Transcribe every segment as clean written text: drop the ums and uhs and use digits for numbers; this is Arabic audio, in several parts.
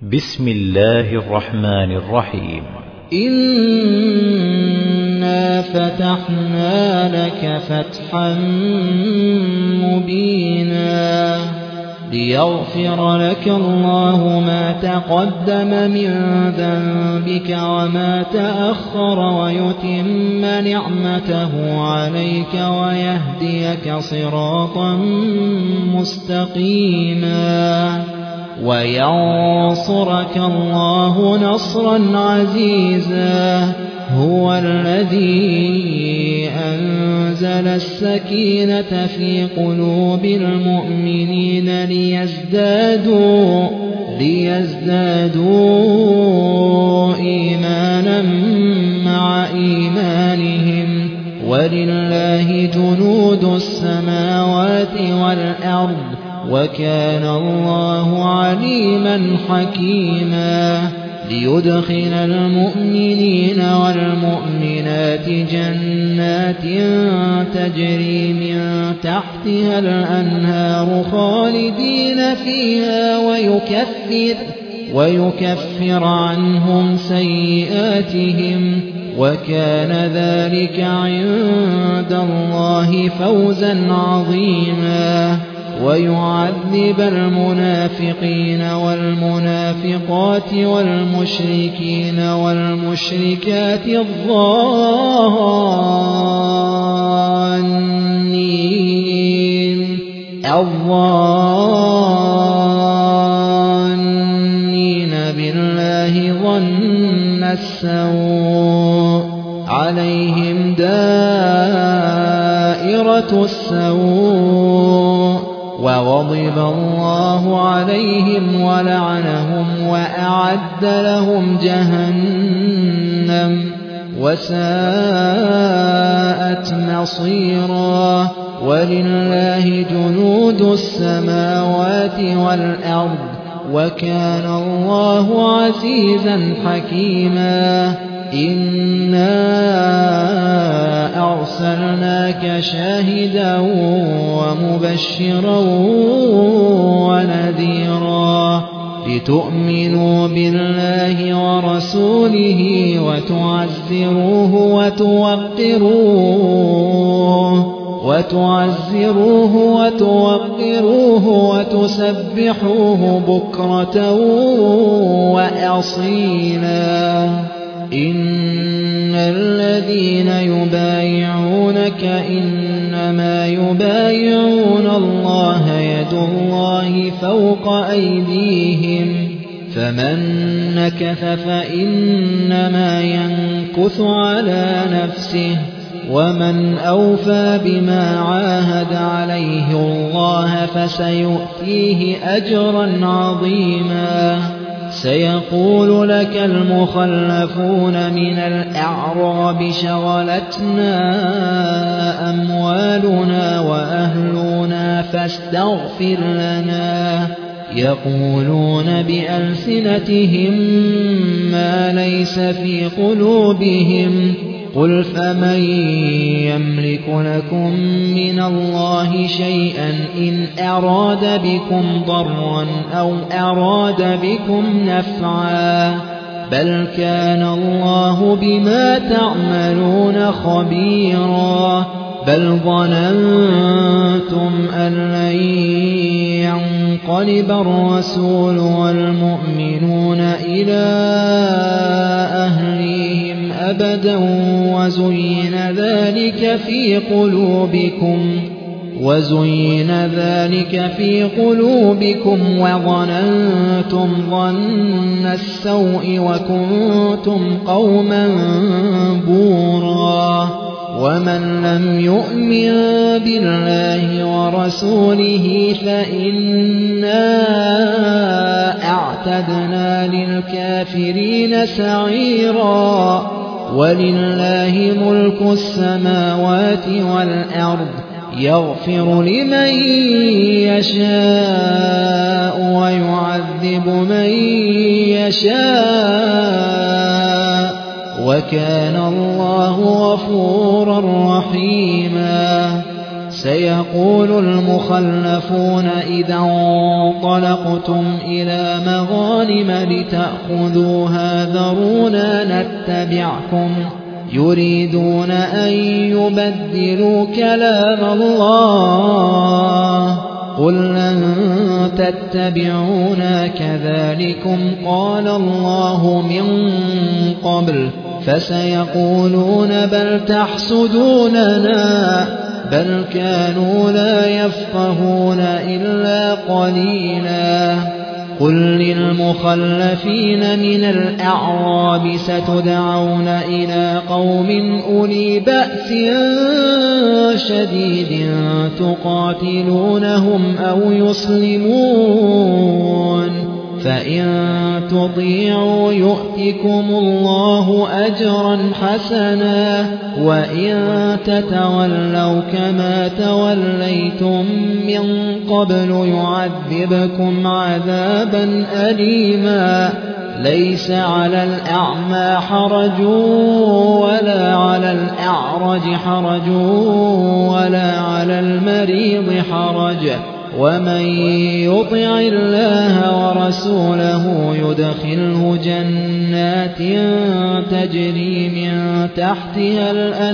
بسم الله الرحمن الرحيم. إنا فتحنا لك فتحا مبينا ليغفر لك الله ما تقدم من ذنبك وما تأخر ويتم نعمته عليك ويهديك صراطا مستقيما وينصرك الله نصرا عزيزا. هو الذي أنزل السكينة في قلوب المؤمنين ليزدادوا إيمانا مع إيمانهم ولله جنود السماوات والأرض وكان الله عليما حكيما. ليدخل المؤمنين والمؤمنات جنات تجري من تحتها الأنهار خالدين فيها ويكفر عنهم سيئاتهم وكان ذلك عند الله فوزا عظيما. ويعذب المنافقين والمنافقات والمشركين والمشركات الظانين بالله ظن السوء عليهم دائرة السوء وغضب الله عليهم ولعنهم وأعد لهم جهنم وساءت مصيرا. ولله جنود السماوات والأرض وكان الله عزيزا حكيما. إنا أرسلناك شاهدا ومبشرا ونذيرا لتؤمنوا بالله ورسوله وتعزروه وتوقروه وتسبحوه بكرة وأصيلا. إن الذين يبايعونك إنما يبايعون الله يد الله فوق أيديهم فمن نكث فإنما ينكث على نفسه ومن أوفى بما عاهد عليه الله فسيؤتيه أجرا عظيما. سيقول لك المخلفون من الأعراب شغلتنا أموالنا وأهلنا فاستغفر لنا. يقولون بألسنتهم ما ليس في قلوبهم قل فمن يملك لكم من الله شيئا إن أراد بكم ضرا أو أراد بكم نفعا بل كان الله بما تعملون خبيرا. بل ظننتم أن لن ينقلب الرسول والمؤمنون إلى أهليهم أبدا وزين ذلك في قلوبكم وظننتم ظن السوء وكنتم قوما بورا. ومن لم يؤمن بالله ورسوله فإنا أعتدنا للكافرين سعيرا. ولله ملك السماوات والأرض يغفر لمن يشاء ويعذب من يشاء وكان الله غفورا رحيما. سيقول المخلفون إذا انطلقتم إلى مغانم لتأخذوها ذرونا نتبعكم يريدون أن يبدلوا كلام الله قل لن تتبعونا كذلكم قال الله من قبل فسيقولون بل تحسدوننا بل كانوا لا يفقهون إلا قليلا قل للمخلفين من الأعراب ستدعون إلى قوم أولي بأس شديد تقاتلونهم أو يسلمون فإن تطيعوا يؤتكم الله أجرا حسنا وإن تتولوا كما توليتم من قبل يعذبكم عذابا أليما ليس على الأعمى حرج ولا على الأعرج حرج ولا على المريض حرج ومن يطع الله ورسوله يدخله جنات تجري من تحتها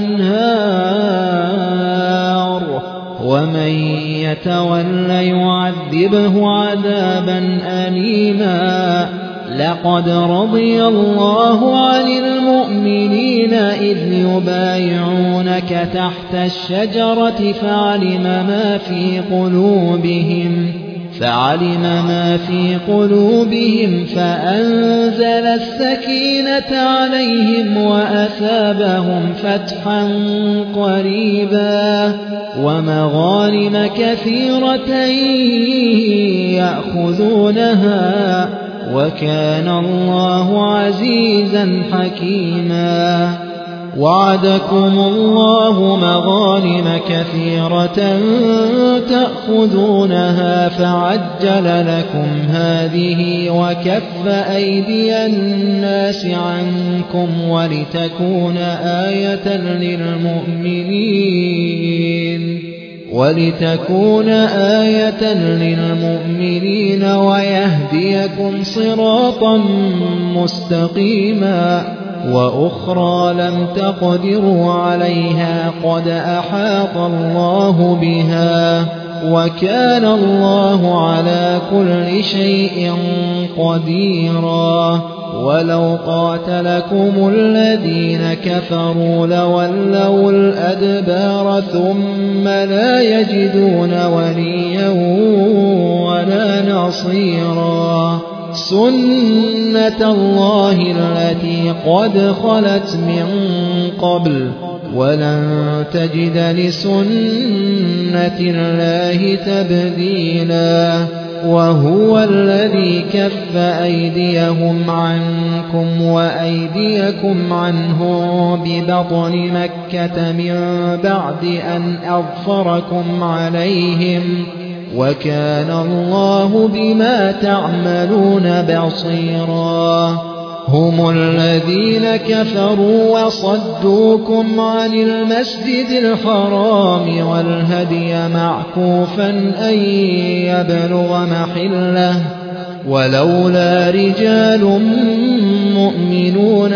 الأنهار ومن يتول يعذبه عذابا أليما لقد رضي الله عن المؤمنين إذ يبايعونك تحت الشجرة فعلم ما في قلوبهم فأنزل السكينة عليهم وأثابهم فتحا قريبا ومغانم كثيرة يأخذونها وكان الله عزيزا حكيما وعدكم الله مغانم كثيرة تأخذونها فعجل لكم هذه وكف أيدي الناس عنكم ولتكون آية للمؤمنين ويهديكم صراطا مستقيما وأخرى لم تقدروا عليها قد أحاط الله بها وكان الله على كل شيء قديرا ولو قاتلكم الذين كفروا لولوا الأدبار ثم لا يجدون وليا ولا نصيرا سنة الله التي قد خلت من قبل ولن تجد لسنة الله تبديلا وهو الذي كف أيديهم عنكم وأيديكم عنهم ببطن مكة من بعد أن أظفركم عليهم وكان الله بما تعملون بصيرا هم الذين كفروا وصدوكم عن المسجد الحرام والهدي معكوفا أن يبلغ محله ولولا رجال مؤمنون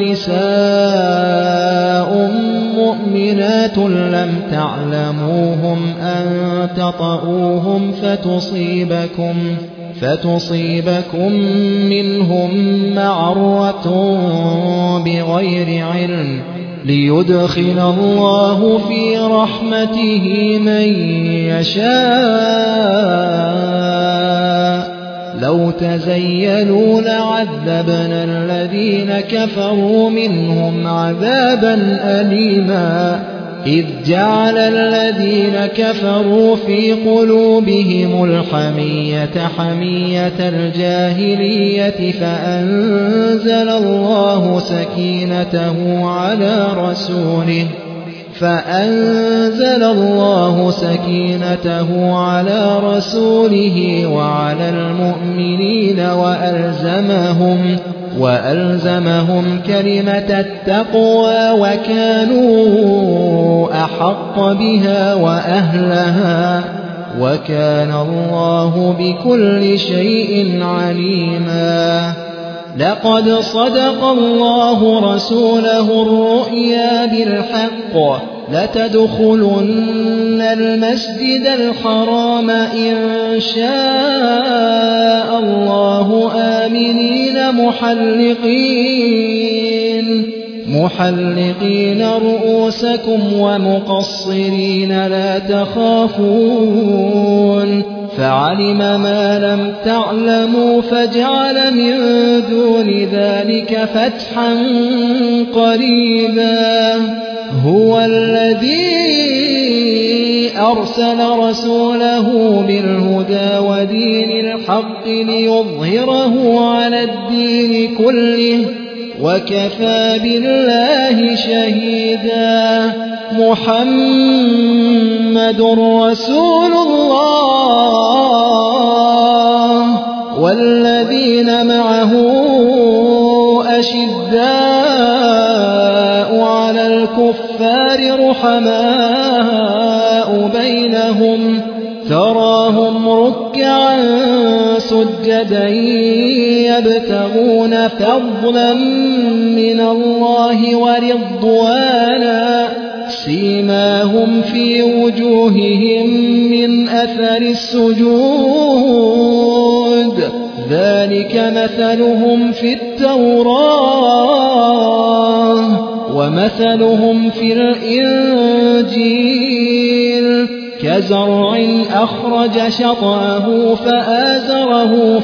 ونساء مؤمنات لم تعلموهم أن تطؤوهم فتصيبكم منهم معرة بغير علم ليدخل الله في رحمته من يشاء لو تزيلوا لعذبنا الذين كفروا منهم عذابا أليما إذ جعل الذين كفروا في قلوبهم الحمية حمية الجاهلية فأنزل الله سكينته على رسوله فأنزل الله سكينته على رسوله وعلى المؤمنين وألزمهم كلمة التقوى وكانوا أحق بها وأهلها وكان الله بكل شيء عليما. لقد صدق الله رسوله الرؤيا بالحق لتدخلن المسجد الحرام إن شاء الله آمنين محلقين رؤوسكم ومقصرين لا تخافون فعلم ما لم تعلموا فجعل من دون ذلك فتحا قريبا. هو الذي أرسل رسوله بالهدى ودين الحق ليظهره على الدين كله وكفى بالله شهيدا. محمد رسول الله والذين معه أشداء على الكفار رحماء بينهم تراهم ركعا سجدا يبتغون فضلا من الله ورضوانا سيماهم في وجوههم من أثر السجود ذلك مثلهم في التوراة ومثلهم في الإنجيل كزرع أخرج شطأه فآزره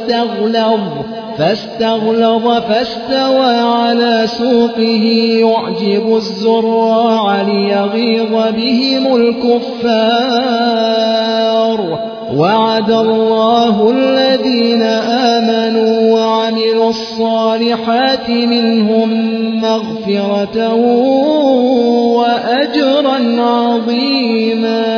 فاستغلظ فاستوى على سوقه يعجب الزراع ليغيظ بهم الكفار. وعد الله الذين آمنوا وعملوا الصالحات منهم مغفرة وأجرا عظيما.